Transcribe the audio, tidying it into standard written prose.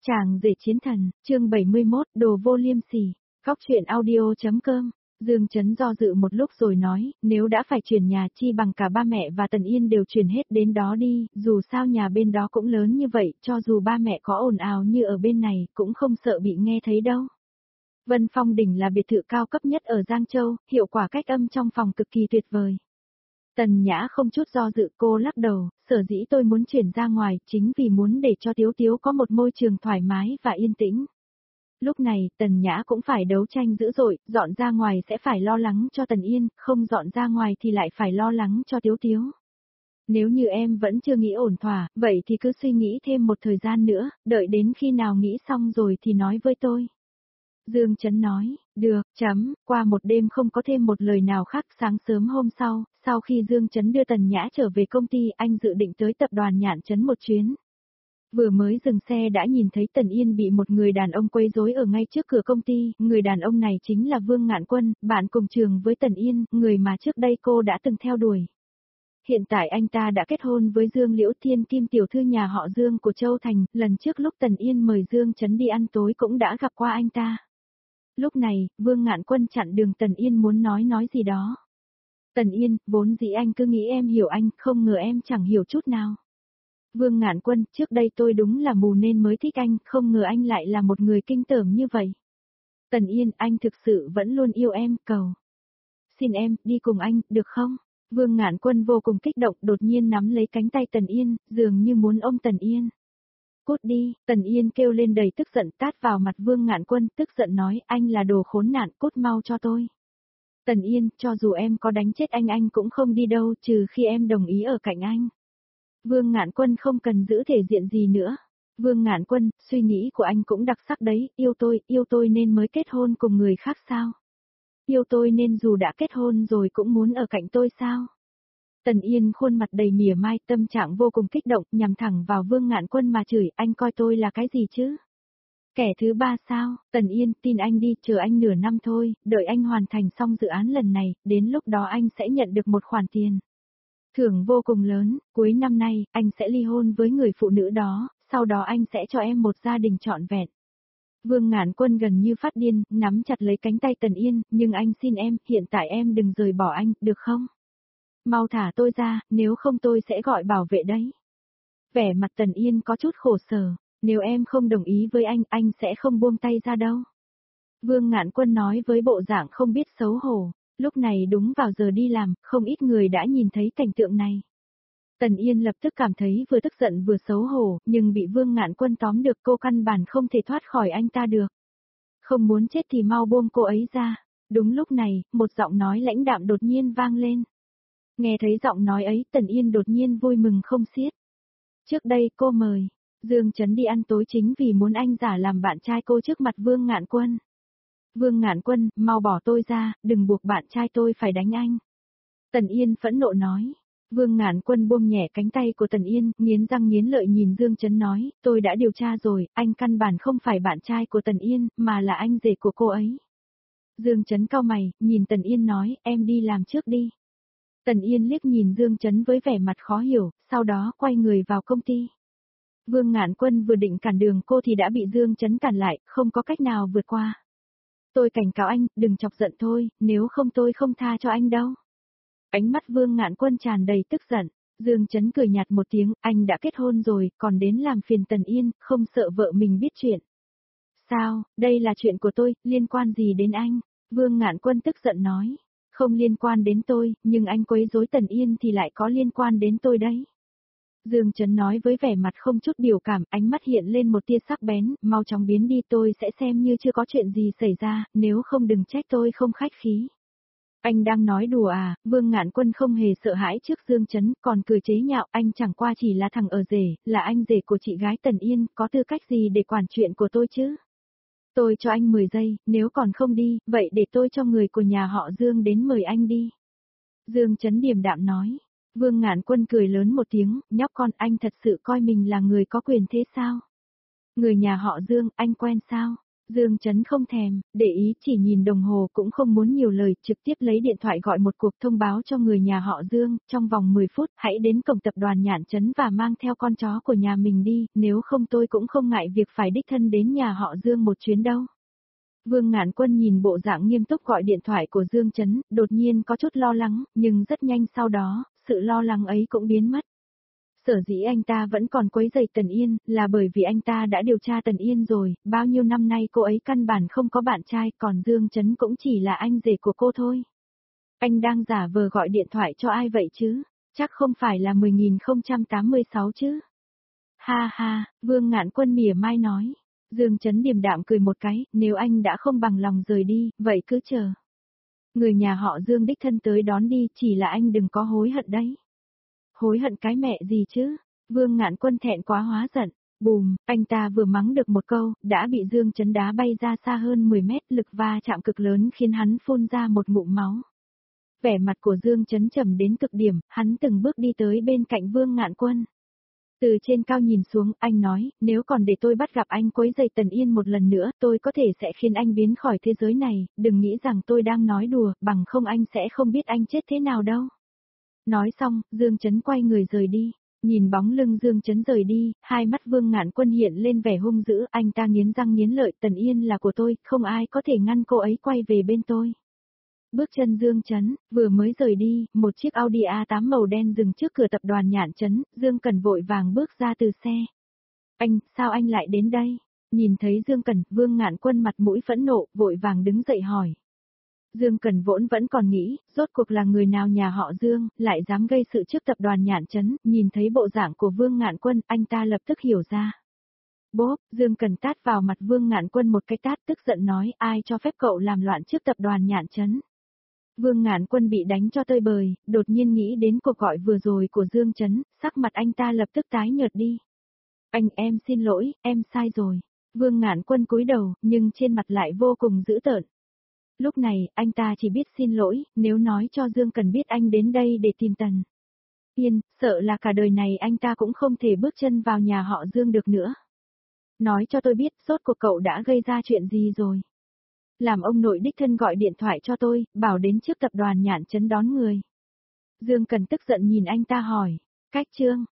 Chàng rể chiến thần, chương 71, đồ vô liêm sỉ. Góc truyện audio.com. Dương Chấn do dự một lúc rồi nói, nếu đã phải chuyển nhà chi bằng cả ba mẹ và Tần Yên đều chuyển hết đến đó đi, dù sao nhà bên đó cũng lớn như vậy, cho dù ba mẹ có ồn ào như ở bên này, cũng không sợ bị nghe thấy đâu. Vân Phong Đỉnh là biệt thự cao cấp nhất ở Giang Châu, hiệu quả cách âm trong phòng cực kỳ tuyệt vời. Tần Nhã không chút do dự, cô lắc đầu, sở dĩ tôi muốn chuyển ra ngoài chính vì muốn để cho Tiếu Tiếu có một môi trường thoải mái và yên tĩnh. Lúc này, Tần Nhã cũng phải đấu tranh dữ dội, dọn ra ngoài sẽ phải lo lắng cho Tần Yên, không dọn ra ngoài thì lại phải lo lắng cho Tiếu Tiếu. Nếu như em vẫn chưa nghĩ ổn thỏa, vậy thì cứ suy nghĩ thêm một thời gian nữa, đợi đến khi nào nghĩ xong rồi thì nói với tôi. Dương Chấn nói, được, qua một đêm không có thêm một lời nào khác. Sáng sớm hôm sau khi Dương Chấn đưa Tần Nhã trở về công ty, anh dự định tới tập đoàn Nhạn Chấn một chuyến. Vừa mới dừng xe đã nhìn thấy Tần Yên bị một người đàn ông quấy rối ở ngay trước cửa công ty, người đàn ông này chính là Vương Ngạn Quân, bạn cùng trường với Tần Yên, người mà trước đây cô đã từng theo đuổi. Hiện tại anh ta đã kết hôn với Dương Liễu Thiên Kim tiểu thư nhà họ Dương của Châu Thành, lần trước lúc Tần Yên mời Dương Chấn đi ăn tối cũng đã gặp qua anh ta. Lúc này, Vương Ngạn Quân chặn đường Tần Yên muốn nói gì đó. Tần Yên, vốn dĩ anh cứ nghĩ em hiểu anh, không ngờ em chẳng hiểu chút nào. Vương Ngạn Quân, trước đây tôi đúng là mù nên mới thích anh, không ngờ anh lại là một người kinh tởm như vậy. Tần Yên, anh thực sự vẫn luôn yêu em, cầu. Xin em, đi cùng anh, được không? Vương Ngạn Quân vô cùng kích động, đột nhiên nắm lấy cánh tay Tần Yên, dường như muốn ôm Tần Yên. Cút đi, Tần Yên kêu lên đầy tức giận, tát vào mặt Vương Ngạn Quân, tức giận nói, anh là đồ khốn nạn, cút mau cho tôi. Tần Yên, cho dù em có đánh chết anh cũng không đi đâu, trừ khi em đồng ý ở cạnh anh. Vương Ngạn Quân không cần giữ thể diện gì nữa. Vương Ngạn Quân, suy nghĩ của anh cũng đặc sắc đấy, yêu tôi nên mới kết hôn cùng người khác sao? Yêu tôi nên dù đã kết hôn rồi cũng muốn ở cạnh tôi sao? Tần Yên khuôn mặt đầy mỉa mai, tâm trạng vô cùng kích động, nhằm thẳng vào Vương Ngạn Quân mà chửi, anh coi tôi là cái gì chứ? Kẻ thứ ba sao? Tần Yên, tin anh đi, chờ anh nửa năm thôi, đợi anh hoàn thành xong dự án lần này, đến lúc đó anh sẽ nhận được một khoản tiền. Thưởng vô cùng lớn, cuối năm nay, anh sẽ ly hôn với người phụ nữ đó, sau đó anh sẽ cho em một gia đình trọn vẹn. Vương Ngạn Quân gần như phát điên, nắm chặt lấy cánh tay Tần Yên, nhưng anh xin em, hiện tại em đừng rời bỏ anh, được không? Mau thả tôi ra, nếu không tôi sẽ gọi bảo vệ đấy. Vẻ mặt Tần Yên có chút khổ sở, nếu em không đồng ý với anh sẽ không buông tay ra đâu. Vương Ngạn Quân nói với bộ dạng không biết xấu hổ, lúc này đúng vào giờ đi làm, không ít người đã nhìn thấy cảnh tượng này. Tần Yên lập tức cảm thấy vừa tức giận vừa xấu hổ, nhưng bị Vương Ngạn Quân tóm được, cô căn bản không thể thoát khỏi anh ta được. Không muốn chết thì mau buông cô ấy ra. Đúng lúc này, một giọng nói lãnh đạm đột nhiên vang lên. Nghe thấy giọng nói ấy, Tần Yên đột nhiên vui mừng không xiết. Trước đây cô mời Dương Chấn đi ăn tối chính vì muốn anh giả làm bạn trai cô trước mặt Vương Ngạn Quân. Vương Ngạn Quân, mau bỏ tôi ra, đừng buộc bạn trai tôi phải đánh anh. Tần Yên phẫn nộ nói. Vương Ngạn Quân buông nhẹ cánh tay của Tần Yên, nghiến răng nghiến lợi nhìn Dương Chấn nói, tôi đã điều tra rồi, anh căn bản không phải bạn trai của Tần Yên, mà là anh rể của cô ấy. Dương Chấn cau mày, nhìn Tần Yên nói, em đi làm trước đi. Tần Yên liếc nhìn Dương Chấn với vẻ mặt khó hiểu, sau đó quay người vào công ty. Vương Ngạn Quân vừa định cản đường cô thì đã bị Dương Chấn cản lại, không có cách nào vượt qua. Tôi cảnh cáo anh, đừng chọc giận thôi, nếu không tôi không tha cho anh đâu. Ánh mắt Vương Ngạn Quân tràn đầy tức giận, Dương Chấn cười nhạt một tiếng, anh đã kết hôn rồi, còn đến làm phiền Tần Yên, không sợ vợ mình biết chuyện. Sao, đây là chuyện của tôi, liên quan gì đến anh? Vương Ngạn Quân tức giận nói. Không liên quan đến tôi, nhưng anh quấy rối Tần Yên thì lại có liên quan đến tôi đấy. Dương Chấn nói với vẻ mặt không chút biểu cảm, ánh mắt hiện lên một tia sắc bén, mau chóng biến đi, tôi sẽ xem như chưa có chuyện gì xảy ra, nếu không đừng trách tôi không khách khí. Anh đang nói đùa à? Vương Ngạn Quân không hề sợ hãi trước Dương Chấn, còn cười chế nhạo, anh chẳng qua chỉ là thằng ở rể, là anh rể của chị gái Tần Yên, có tư cách gì để quản chuyện của tôi chứ? Tôi cho anh 10 giây, nếu còn không đi, vậy để tôi cho người của nhà họ Dương đến mời anh đi. Dương Chấn điềm đạm nói. Vương Ngạn Quân cười lớn một tiếng, nhóc con, anh thật sự coi mình là người có quyền thế sao? Người nhà họ Dương, anh quen sao? Dương Chấn không thèm, để ý chỉ nhìn đồng hồ cũng không muốn nhiều lời, trực tiếp lấy điện thoại gọi một cuộc thông báo cho người nhà họ Dương, trong vòng 10 phút hãy đến cổng tập đoàn Nhạn Trấn và mang theo con chó của nhà mình đi, nếu không tôi cũng không ngại việc phải đích thân đến nhà họ Dương một chuyến đâu. Vương Ngạn Quân nhìn bộ dạng nghiêm túc gọi điện thoại của Dương Chấn, đột nhiên có chút lo lắng, nhưng rất nhanh sau đó, sự lo lắng ấy cũng biến mất. Sở dĩ anh ta vẫn còn quấy rầy Tần Yên, là bởi vì anh ta đã điều tra Tần Yên rồi, bao nhiêu năm nay cô ấy căn bản không có bạn trai, còn Dương Chấn cũng chỉ là anh rể của cô thôi. Anh đang giả vờ gọi điện thoại cho ai vậy chứ? Chắc không phải là 10.086 chứ? Ha ha, Vương Ngạn Quân mỉa mai nói. Dương Chấn điềm đạm cười một cái, nếu anh đã không bằng lòng rời đi, vậy cứ chờ. Người nhà họ Dương đích thân tới đón đi, chỉ là anh đừng có hối hận đấy. Hối hận cái mẹ gì chứ? Vương Ngạn Quân thẹn quá hóa giận. Bùm, anh ta vừa mắng được một câu, đã bị Dương Chấn đá bay ra xa hơn 10 mét, lực va chạm cực lớn khiến hắn phun ra một ngụm máu. Vẻ mặt của Dương Chấn trầm đến cực điểm, hắn từng bước đi tới bên cạnh Vương Ngạn Quân. Từ trên cao nhìn xuống, anh nói, nếu còn để tôi bắt gặp anh quấy rầy Tần Yên một lần nữa, tôi có thể sẽ khiến anh biến khỏi thế giới này, đừng nghĩ rằng tôi đang nói đùa, bằng không anh sẽ không biết anh chết thế nào đâu. Nói xong, Dương Chấn quay người rời đi. Nhìn bóng lưng Dương Chấn rời đi, hai mắt Vương Ngạn Quân hiện lên vẻ hung dữ, anh ta nghiến răng nghiến lợi, Tần Yên là của tôi, không ai có thể ngăn cô ấy quay về bên tôi. Bước chân Dương Chấn, vừa mới rời đi, một chiếc Audi A8 màu đen dừng trước cửa tập đoàn Nhạn Trấn, Dương Cẩn vội vàng bước ra từ xe. Anh, sao anh lại đến đây? Nhìn thấy Dương Cẩn, Vương Ngạn Quân mặt mũi phẫn nộ, vội vàng đứng dậy hỏi. Dương Cẩn vốn vẫn còn nghĩ, rốt cuộc là người nào nhà họ Dương, lại dám gây sự trước tập đoàn Nhạn Trấn, nhìn thấy bộ dạng của Vương Ngạn Quân, anh ta lập tức hiểu ra. Bốp, Dương Cẩn tát vào mặt Vương Ngạn Quân một cái tát, tức giận nói, ai cho phép cậu làm loạn trước tập đoàn Nhạn Trấn. Vương Ngạn Quân bị đánh cho tơi bời, đột nhiên nghĩ đến cuộc gọi vừa rồi của Dương Chấn, sắc mặt anh ta lập tức tái nhợt đi. Anh, em xin lỗi, em sai rồi. Vương Ngạn Quân cúi đầu, nhưng trên mặt lại vô cùng dữ tợn. Lúc này, anh ta chỉ biết xin lỗi, nếu nói cho Dương Cần biết anh đến đây để tìm Tần Yên, sợ là cả đời này anh ta cũng không thể bước chân vào nhà họ Dương được nữa. Nói cho tôi biết, rốt cuộc cậu đã gây ra chuyện gì rồi. Làm ông nội đích thân gọi điện thoại cho tôi, bảo đến trước tập đoàn Nhạn Trấn đón người. Dương Cần tức giận nhìn anh ta hỏi, cách chương,